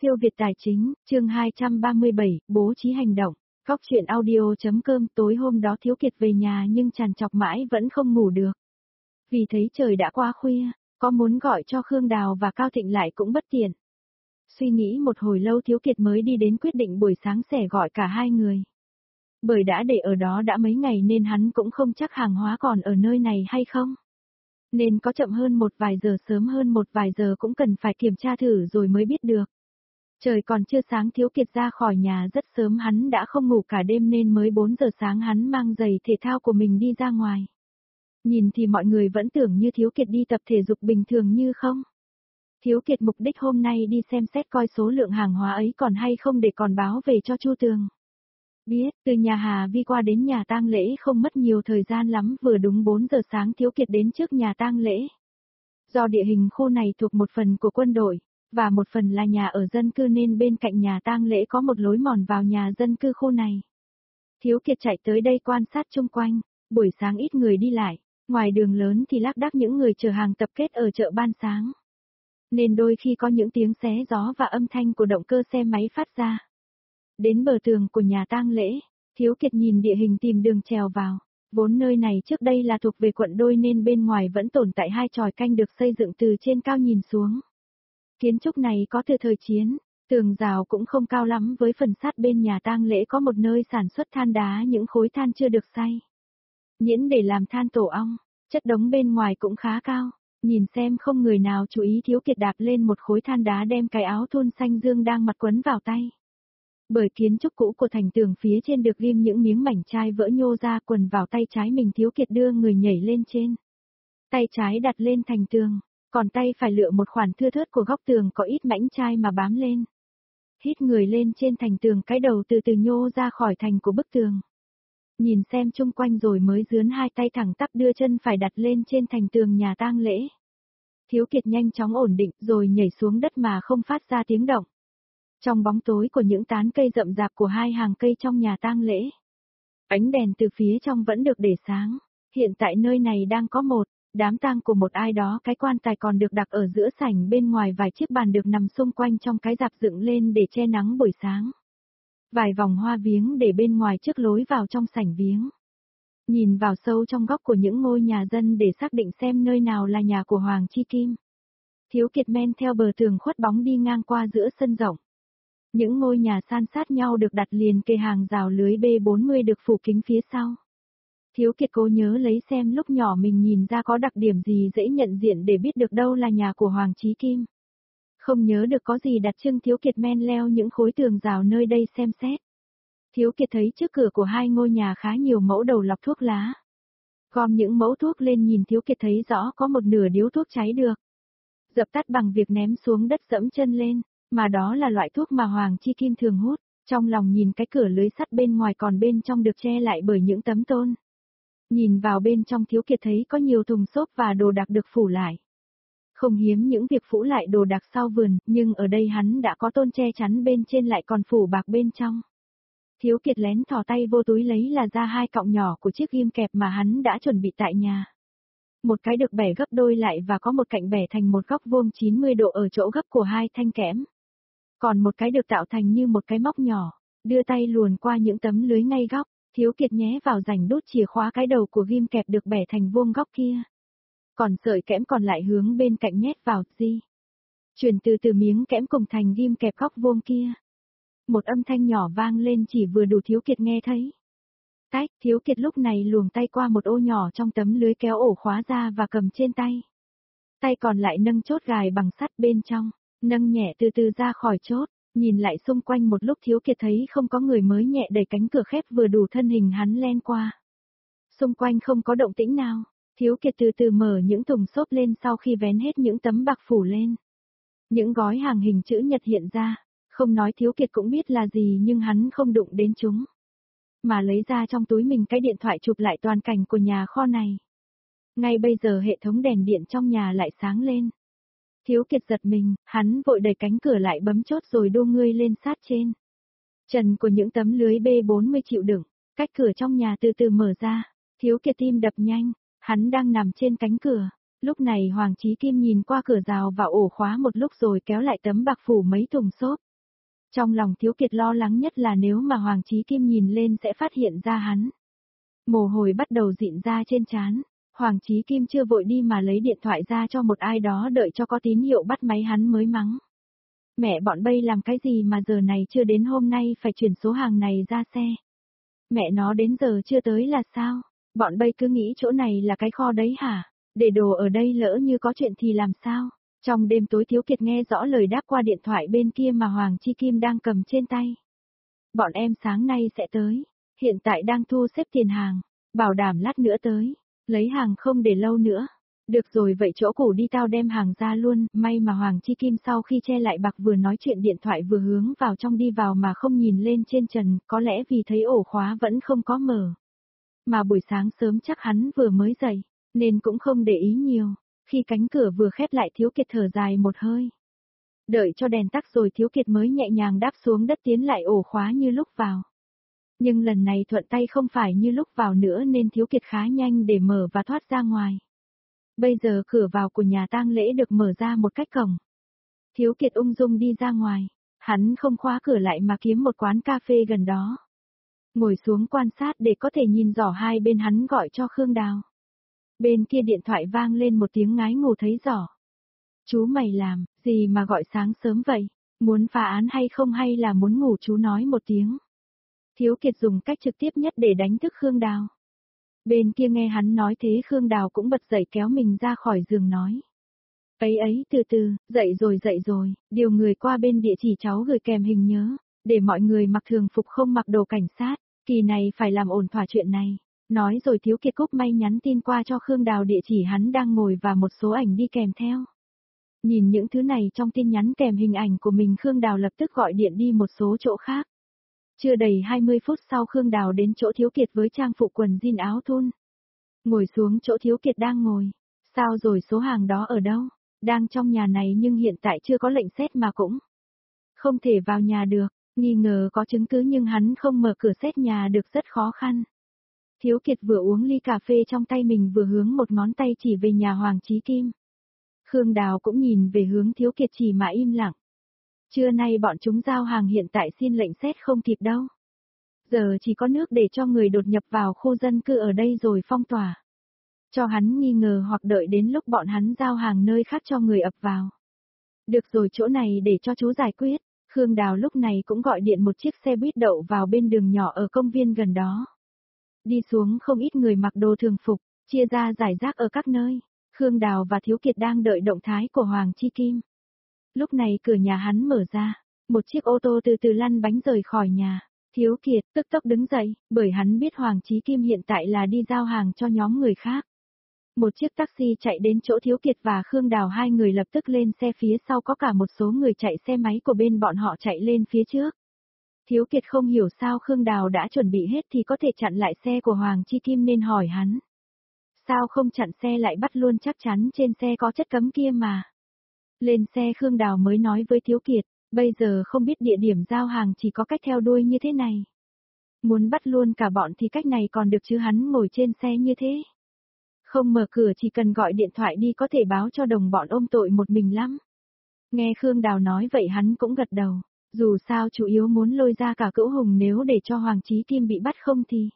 Siêu Việt Tài Chính, chương 237, bố trí hành động. Góc chuyện audio.com. Tối hôm đó Thiếu Kiệt về nhà nhưng trằn trọc mãi vẫn không ngủ được. Vì thấy trời đã quá khuya, có muốn gọi cho Khương Đào và Cao Thịnh lại cũng bất tiện. Suy nghĩ một hồi lâu Thiếu Kiệt mới đi đến quyết định buổi sáng sẽ gọi cả hai người. Bởi đã để ở đó đã mấy ngày nên hắn cũng không chắc hàng hóa còn ở nơi này hay không. Nên có chậm hơn một vài giờ sớm hơn một vài giờ cũng cần phải kiểm tra thử rồi mới biết được. Trời còn chưa sáng Thiếu Kiệt ra khỏi nhà rất sớm, hắn đã không ngủ cả đêm nên mới 4 giờ sáng hắn mang giày thể thao của mình đi ra ngoài. Nhìn thì mọi người vẫn tưởng như Thiếu Kiệt đi tập thể dục bình thường như không. Thiếu Kiệt mục đích hôm nay đi xem xét coi số lượng hàng hóa ấy còn hay không để còn báo về cho Chu Tường. Biết, từ nhà Hà Vi qua đến nhà tang lễ không mất nhiều thời gian lắm, vừa đúng 4 giờ sáng Thiếu Kiệt đến trước nhà tang lễ. Do địa hình khu này thuộc một phần của quân đội, và một phần là nhà ở dân cư nên bên cạnh nhà tang lễ có một lối mòn vào nhà dân cư khu này. Thiếu Kiệt chạy tới đây quan sát chung quanh, buổi sáng ít người đi lại, ngoài đường lớn thì lác đác những người chở hàng tập kết ở chợ ban sáng. Nên đôi khi có những tiếng xé gió và âm thanh của động cơ xe máy phát ra. Đến bờ tường của nhà tang lễ, Thiếu Kiệt nhìn địa hình tìm đường trèo vào. Vốn nơi này trước đây là thuộc về quận Đôi nên bên ngoài vẫn tồn tại hai chòi canh được xây dựng từ trên cao nhìn xuống. Kiến trúc này có từ thời chiến, tường rào cũng không cao lắm, với phần sát bên nhà tang lễ có một nơi sản xuất than đá, những khối than chưa được xay nhuyễn để làm than tổ ong, chất đống bên ngoài cũng khá cao. Nhìn xem không người nào chú ý, Thiếu Kiệt đạp lên một khối than đá đem cái áo thun xanh dương đang mặc quấn vào tay. Bởi kiến trúc cũ của thành tường phía trên được ghim những miếng mảnh chai vỡ nhô ra, quần vào tay trái mình. Thiếu Kiệt đưa người nhảy lên trên. Tay trái đặt lên thành tường, còn tay phải lựa một khoản thưa thớt của góc tường có ít mảnh chai mà bám lên. Hít người lên trên thành tường, cái đầu từ từ nhô ra khỏi thành của bức tường. Nhìn xem chung quanh rồi mới dướn hai tay thẳng tắp đưa chân phải đặt lên trên thành tường nhà tang lễ. Thiếu Kiệt nhanh chóng ổn định rồi nhảy xuống đất mà không phát ra tiếng động. Trong bóng tối của những tán cây rậm rạp của hai hàng cây trong nhà tang lễ, ánh đèn từ phía trong vẫn được để sáng. Hiện tại nơi này đang có một đám tang của một ai đó, cái quan tài còn được đặt ở giữa sảnh, bên ngoài vài chiếc bàn được nằm xung quanh trong cái rạp dựng lên để che nắng buổi sáng. Vài vòng hoa viếng để bên ngoài trước lối vào trong sảnh viếng. Nhìn vào sâu trong góc của những ngôi nhà dân để xác định xem nơi nào là nhà của Hoàng Chi Kim. Thiếu Kiệt men theo bờ tường khuất bóng đi ngang qua giữa sân rộng. Những ngôi nhà san sát nhau được đặt liền kề hàng rào lưới B40 được phủ kính phía sau. Thiếu Kiệt cố nhớ lấy xem lúc nhỏ mình nhìn ra có đặc điểm gì dễ nhận diện để biết được đâu là nhà của Hoàng Chí Kim. Không nhớ được có gì đặc trưng, Thiếu Kiệt men leo những khối tường rào nơi đây xem xét. Thiếu Kiệt thấy trước cửa của hai ngôi nhà khá nhiều mẫu đầu lọc thuốc lá. Gom những mẫu thuốc lên nhìn, Thiếu Kiệt thấy rõ có một nửa điếu thuốc cháy được dập tắt bằng việc ném xuống đất dẫm chân lên, mà đó là loại thuốc mà Hoàng Chi Kim thường hút. Trong lòng nhìn cái cửa lưới sắt bên ngoài, còn bên trong được che lại bởi những tấm tôn. Nhìn vào bên trong, Thiếu Kiệt thấy có nhiều thùng xốp và đồ đạc được phủ lại. Không hiếm những việc phủ lại đồ đạc sau vườn, nhưng ở đây hắn đã có tôn che chắn bên trên lại còn phủ bạc bên trong. Thiếu Kiệt lén thò tay vô túi lấy là ra hai cọng nhỏ của chiếc ghim kẹp mà hắn đã chuẩn bị tại nhà. Một cái được bẻ gấp đôi lại và có một cạnh bẻ thành một góc vuông 90 độ ở chỗ gấp của hai thanh kẽm. Còn một cái được tạo thành như một cái móc nhỏ, đưa tay luồn qua những tấm lưới ngay góc. Thiếu Kiệt nhé vào rảnh đút chìa khóa cái đầu của ghim kẹp được bẻ thành vuông góc kia. Còn sợi kẽm còn lại hướng bên cạnh nhét vào, chuyển từ từ miếng kẽm cùng thành ghim kẹp góc vuông kia. Một âm thanh nhỏ vang lên chỉ vừa đủ Thiếu Kiệt nghe thấy. Tách, Thiếu Kiệt lúc này luồng tay qua một ô nhỏ trong tấm lưới kéo ổ khóa ra và cầm trên tay. Tay còn lại nâng chốt gài bằng sắt bên trong, nâng nhẹ từ từ ra khỏi chốt. Nhìn lại xung quanh một lúc, Thiếu Kiệt thấy không có người mới nhẹ đẩy cánh cửa khép vừa đủ thân hình hắn len qua. Xung quanh không có động tĩnh nào, Thiếu Kiệt từ từ mở những thùng xốp lên sau khi vén hết những tấm bạc phủ lên. Những gói hàng hình chữ nhật hiện ra, không nói Thiếu Kiệt cũng biết là gì, nhưng hắn không đụng đến chúng. Mà lấy ra trong túi mình cái điện thoại chụp lại toàn cảnh của nhà kho này. Ngay bây giờ hệ thống đèn điện trong nhà lại sáng lên. Thiếu Kiệt giật mình, hắn vội đẩy cánh cửa lại, bấm chốt rồi đô ngươi lên sát trên. Trần của những tấm lưới B40 chịu đựng, cách cửa trong nhà từ từ mở ra. Thiếu Kiệt tim đập nhanh, hắn đang nằm trên cánh cửa. Lúc này Hoàng Chí Kim nhìn qua cửa rào và ổ khóa một lúc rồi kéo lại tấm bạc phủ mấy thùng xốp. Trong lòng Thiếu Kiệt lo lắng nhất là nếu mà Hoàng Chí Kim nhìn lên sẽ phát hiện ra hắn. Mồ hôi bắt đầu dịn ra trên trán. Hoàng Chí Kim chưa vội đi mà lấy điện thoại ra cho một ai đó đợi cho có tín hiệu bắt máy hắn mới mắng. Mẹ bọn bây làm cái gì mà giờ này chưa đến, hôm nay phải chuyển số hàng này ra xe. Mẹ nó đến giờ chưa tới là sao? Bọn bây cứ nghĩ chỗ này là cái kho đấy hả? Để đồ ở đây lỡ như có chuyện thì làm sao? Trong đêm tối Thiếu Kiệt nghe rõ lời đáp qua điện thoại bên kia mà Hoàng Chí Kim đang cầm trên tay. Bọn em sáng nay sẽ tới. Hiện tại đang thu xếp tiền hàng. Bảo đảm lát nữa tới. Lấy hàng không để lâu nữa. Được rồi, vậy chỗ cũ đi, tao đem hàng ra luôn. May mà Hoàng Chí Kim sau khi che lại bạc vừa nói chuyện điện thoại vừa hướng vào trong đi vào mà không nhìn lên trên trần, có lẽ vì thấy ổ khóa vẫn không có mở. Mà buổi sáng sớm chắc hắn vừa mới dậy, nên cũng không để ý nhiều. Khi cánh cửa vừa khép lại Thiếu Kiệt thở dài một hơi. Đợi cho đèn tắt rồi Thiếu Kiệt mới nhẹ nhàng đáp xuống đất tiến lại ổ khóa như lúc vào. Nhưng lần này thuận tay không phải như lúc vào nữa nên Thiếu Kiệt khá nhanh để mở và thoát ra ngoài. Bây giờ cửa vào của nhà tang lễ được mở ra một cách cổng. Thiếu Kiệt ung dung đi ra ngoài, hắn không khóa cửa lại mà kiếm một quán cà phê gần đó. Ngồi xuống quan sát để có thể nhìn rõ hai bên, hắn gọi cho Khương Đào. Bên kia điện thoại vang lên một tiếng ngái ngủ thấy rõ. Chú mày làm gì mà gọi sáng sớm vậy? Muốn phá án hay không hay là muốn ngủ? Chú nói một tiếng. Thiếu Kiệt dùng cách trực tiếp nhất để đánh thức Khương Đào. Bên kia nghe hắn nói thế Khương Đào cũng bật dậy kéo mình ra khỏi giường nói. Ấy từ từ, dậy rồi, điều người qua bên địa chỉ cháu gửi kèm hình nhớ, để mọi người mặc thường phục không mặc đồ cảnh sát, kỳ này phải làm ổn thỏa chuyện này. Nói rồi Thiếu Kiệt cúp may nhắn tin qua cho Khương Đào địa chỉ hắn đang ngồi và một số ảnh đi kèm theo. Nhìn những thứ này trong tin nhắn kèm hình ảnh của mình, Khương Đào lập tức gọi điện đi một số chỗ khác. Chưa đầy 20 phút sau Khương Đào đến chỗ Thiếu Kiệt với trang phục quần jean áo thun. Ngồi xuống chỗ Thiếu Kiệt đang ngồi. Sao rồi, số hàng đó ở đâu? Đang trong nhà này nhưng hiện tại chưa có lệnh xét mà cũng không thể vào nhà được. Nghi ngờ có chứng cứ nhưng hắn không mở cửa xét nhà được, rất khó khăn. Thiếu Kiệt vừa uống ly cà phê trong tay mình vừa hướng một ngón tay chỉ về nhà Hoàng Chí Kim. Khương Đào cũng nhìn về hướng Thiếu Kiệt chỉ mà im lặng. Trưa nay bọn chúng giao hàng, hiện tại xin lệnh xét không kịp đâu. Giờ chỉ có nước để cho người đột nhập vào khu dân cư ở đây rồi phong tỏa. Cho hắn nghi ngờ hoặc đợi đến lúc bọn hắn giao hàng nơi khác cho người ập vào. Được rồi, chỗ này để cho chú giải quyết. Khương Đào lúc này cũng gọi điện một chiếc xe buýt đậu vào bên đường nhỏ ở công viên gần đó. Đi xuống không ít người mặc đồ thường phục, chia ra rải rác ở các nơi. Khương Đào và Thiếu Kiệt đang đợi động thái của Hoàng Chí Kim. Lúc này cửa nhà hắn mở ra, một chiếc ô tô từ từ lăn bánh rời khỏi nhà. Thiếu Kiệt tức tốc đứng dậy, bởi hắn biết Hoàng Chí Kim hiện tại là đi giao hàng cho nhóm người khác. Một chiếc taxi chạy đến chỗ Thiếu Kiệt và Khương Đào, hai người lập tức lên xe, phía sau có cả một số người chạy xe máy của bên bọn họ chạy lên phía trước. Thiếu Kiệt không hiểu sao Khương Đào đã chuẩn bị hết thì có thể chặn lại xe của Hoàng Chí Kim nên hỏi hắn. Sao không chặn xe lại bắt luôn, chắc chắn trên xe có chất cấm kia mà. Lên xe Khương Đào mới nói với Thiếu Kiệt, bây giờ không biết địa điểm giao hàng, chỉ có cách theo đuôi như thế này. Muốn bắt luôn cả bọn thì cách này còn được chứ, hắn ngồi trên xe như thế. Không mở cửa, chỉ cần gọi điện thoại đi có thể báo cho đồng bọn ôm tội một mình lắm. Nghe Khương Đào nói vậy hắn cũng gật đầu, dù sao chủ yếu muốn lôi ra cả Cữu Hùng, nếu để cho Hoàng Chí Kim bị bắt không thì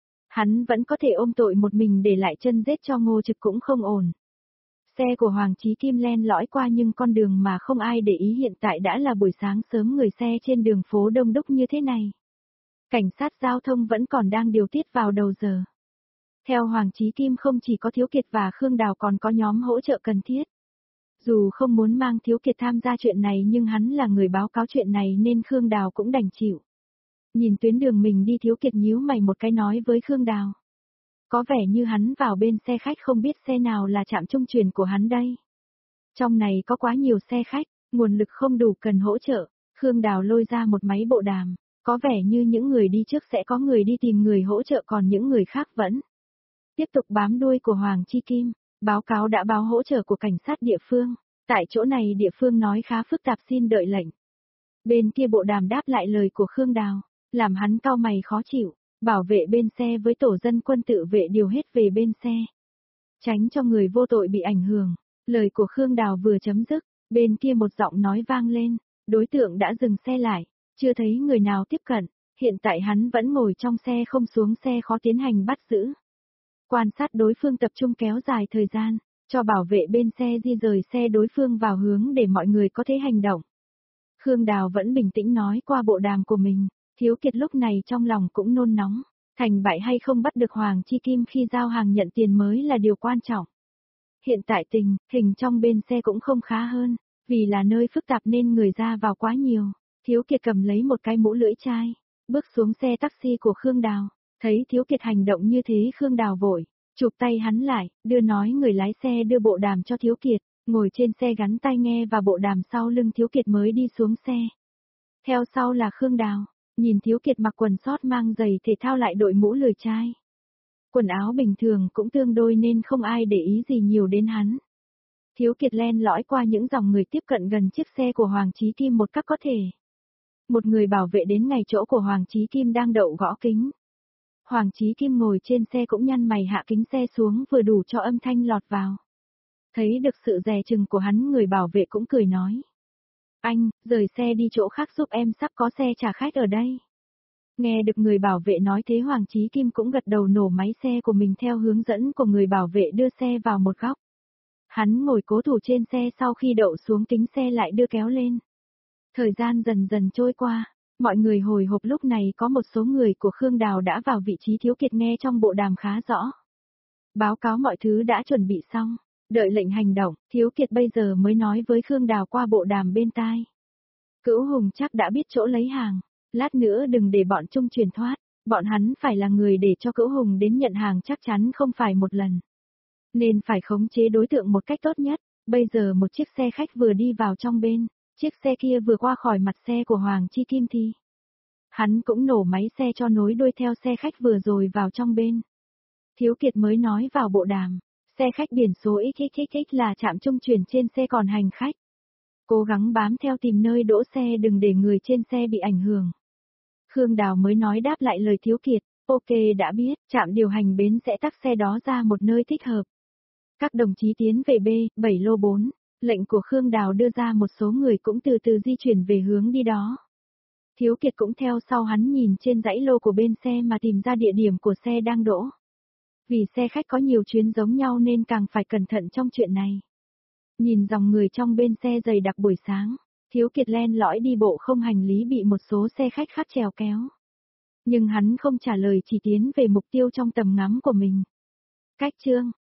hắn vẫn có thể ôm tội một mình, để lại chân rết cho Ngô Trực cũng không ổn. Xe của Hoàng Chí Kim len lỏi qua nhưng con đường mà không ai để ý, hiện tại đã là buổi sáng sớm, người xe trên đường phố đông đúc như thế này. Cảnh sát giao thông vẫn còn đang điều tiết vào đầu giờ. Theo Hoàng Chí Kim không chỉ có Thiếu Kiệt và Khương Đào còn có nhóm hỗ trợ cần thiết. Dù không muốn mang Thiếu Kiệt tham gia chuyện này nhưng hắn là người báo cáo chuyện này nên Khương Đào cũng đành chịu. Nhìn tuyến đường mình đi, Thiếu Kiệt nhíu mày một cái nói với Khương Đào. Có vẻ như hắn vào bên xe khách, không biết xe nào là trạm trung chuyển của hắn đây. Trong này có quá nhiều xe khách, nguồn lực không đủ, cần hỗ trợ. Khương Đào lôi ra một máy bộ đàm, có vẻ như những người đi trước sẽ có người đi tìm người hỗ trợ, còn những người khác vẫn tiếp tục bám đuôi của Hoàng Chí Kim. Báo cáo đã báo hỗ trợ của cảnh sát địa phương. Tại chỗ này địa phương nói khá phức tạp, xin đợi lệnh. Bên kia bộ đàm đáp lại lời của Khương Đào, làm hắn cau mày khó chịu. Bảo vệ bên xe với tổ dân quân tự vệ điều hết về bên xe, tránh cho người vô tội bị ảnh hưởng. Lời của Khương Đào vừa chấm dứt, bên kia một giọng nói vang lên, đối tượng đã dừng xe lại. Chưa thấy người nào tiếp cận, hiện tại hắn vẫn ngồi trong xe không xuống xe khó tiến hành bắt giữ. Quan sát đối phương tập trung kéo dài thời gian, cho bảo vệ bên xe di rời xe đối phương vào hướng để mọi người có thể hành động. Khương Đào vẫn bình tĩnh nói qua bộ đàm của mình, Thiếu Kiệt lúc này trong lòng cũng nôn nóng, thành bại hay không bắt được Hoàng Chi Kim khi giao hàng nhận tiền mới là điều quan trọng. Hiện tại hình trong bên xe cũng không khá hơn, vì là nơi phức tạp nên người ra vào quá nhiều. Thiếu Kiệt cầm lấy một cái mũ lưỡi chai, bước xuống xe taxi của Khương Đào, thấy Thiếu Kiệt hành động như thế Khương Đào vội, chụp tay hắn lại, đưa nói người lái xe đưa bộ đàm cho Thiếu Kiệt, ngồi trên xe gắn tai nghe và bộ đàm sau lưng Thiếu Kiệt mới đi xuống xe. Theo sau là Khương Đào, nhìn Thiếu Kiệt mặc quần sót mang giày thể thao lại đội mũ lười chai. Quần áo bình thường cũng tương đôi nên không ai để ý gì nhiều đến hắn. Thiếu Kiệt len lỏi qua những dòng người tiếp cận gần chiếc xe của Hoàng Chí Kim một cách có thể. Một người bảo vệ đến ngay chỗ của Hoàng Chí Kim đang đậu gõ kính. Hoàng Chí Kim ngồi trên xe cũng nhăn mày hạ kính xe xuống vừa đủ cho âm thanh lọt vào. Thấy được sự dè chừng của hắn người bảo vệ cũng cười nói. Anh, rời xe đi chỗ khác giúp em sắp có xe trả khách ở đây. Nghe được người bảo vệ nói thế Hoàng Chí Kim cũng gật đầu nổ máy xe của mình theo hướng dẫn của người bảo vệ đưa xe vào một góc. Hắn ngồi cố thủ trên xe sau khi đậu xuống kính xe lại đưa kéo lên. Thời gian dần dần trôi qua, mọi người hồi hộp lúc này có một số người của Khương Đào đã vào vị trí Thiếu Kiệt nghe trong bộ đàm khá rõ. Báo cáo mọi thứ đã chuẩn bị xong, đợi lệnh hành động, Thiếu Kiệt bây giờ mới nói với Khương Đào qua bộ đàm bên tai. Cửu Hùng chắc đã biết chỗ lấy hàng, lát nữa đừng để bọn Trung truyền thoát, bọn hắn phải là người để cho Cửu Hùng đến nhận hàng chắc chắn không phải một lần. Nên phải khống chế đối tượng một cách tốt nhất, bây giờ một chiếc xe khách vừa đi vào trong bên, chiếc xe kia vừa qua khỏi mặt xe của Hoàng Chi Kim thì. Hắn cũng nổ máy xe cho nối đuôi theo xe khách vừa rồi vào trong bên. Thiếu Kiệt mới nói vào bộ đàm, xe khách biển số XXXX là trạm trung chuyển trên xe còn hành khách. Cố gắng bám theo tìm nơi đỗ xe đừng để người trên xe bị ảnh hưởng. Khương Đào mới nói đáp lại lời Thiếu Kiệt, ok đã biết, trạm điều hành bến sẽ tắc xe đó ra một nơi thích hợp. Các đồng chí tiến về B7 lô 4, lệnh của Khương Đào đưa ra một số người cũng từ từ di chuyển về hướng đi đó. Thiếu Kiệt cũng theo sau hắn nhìn trên dãy lô của bên xe mà tìm ra địa điểm của xe đang đỗ. Vì xe khách có nhiều chuyến giống nhau nên càng phải cẩn thận trong chuyện này. Nhìn dòng người trong bên xe dày đặc buổi sáng, Thiếu Kiệt len lỏi đi bộ không hành lý bị một số xe khách khác chèo kéo. Nhưng hắn không trả lời chỉ tiến về mục tiêu trong tầm ngắm của mình. Cách chương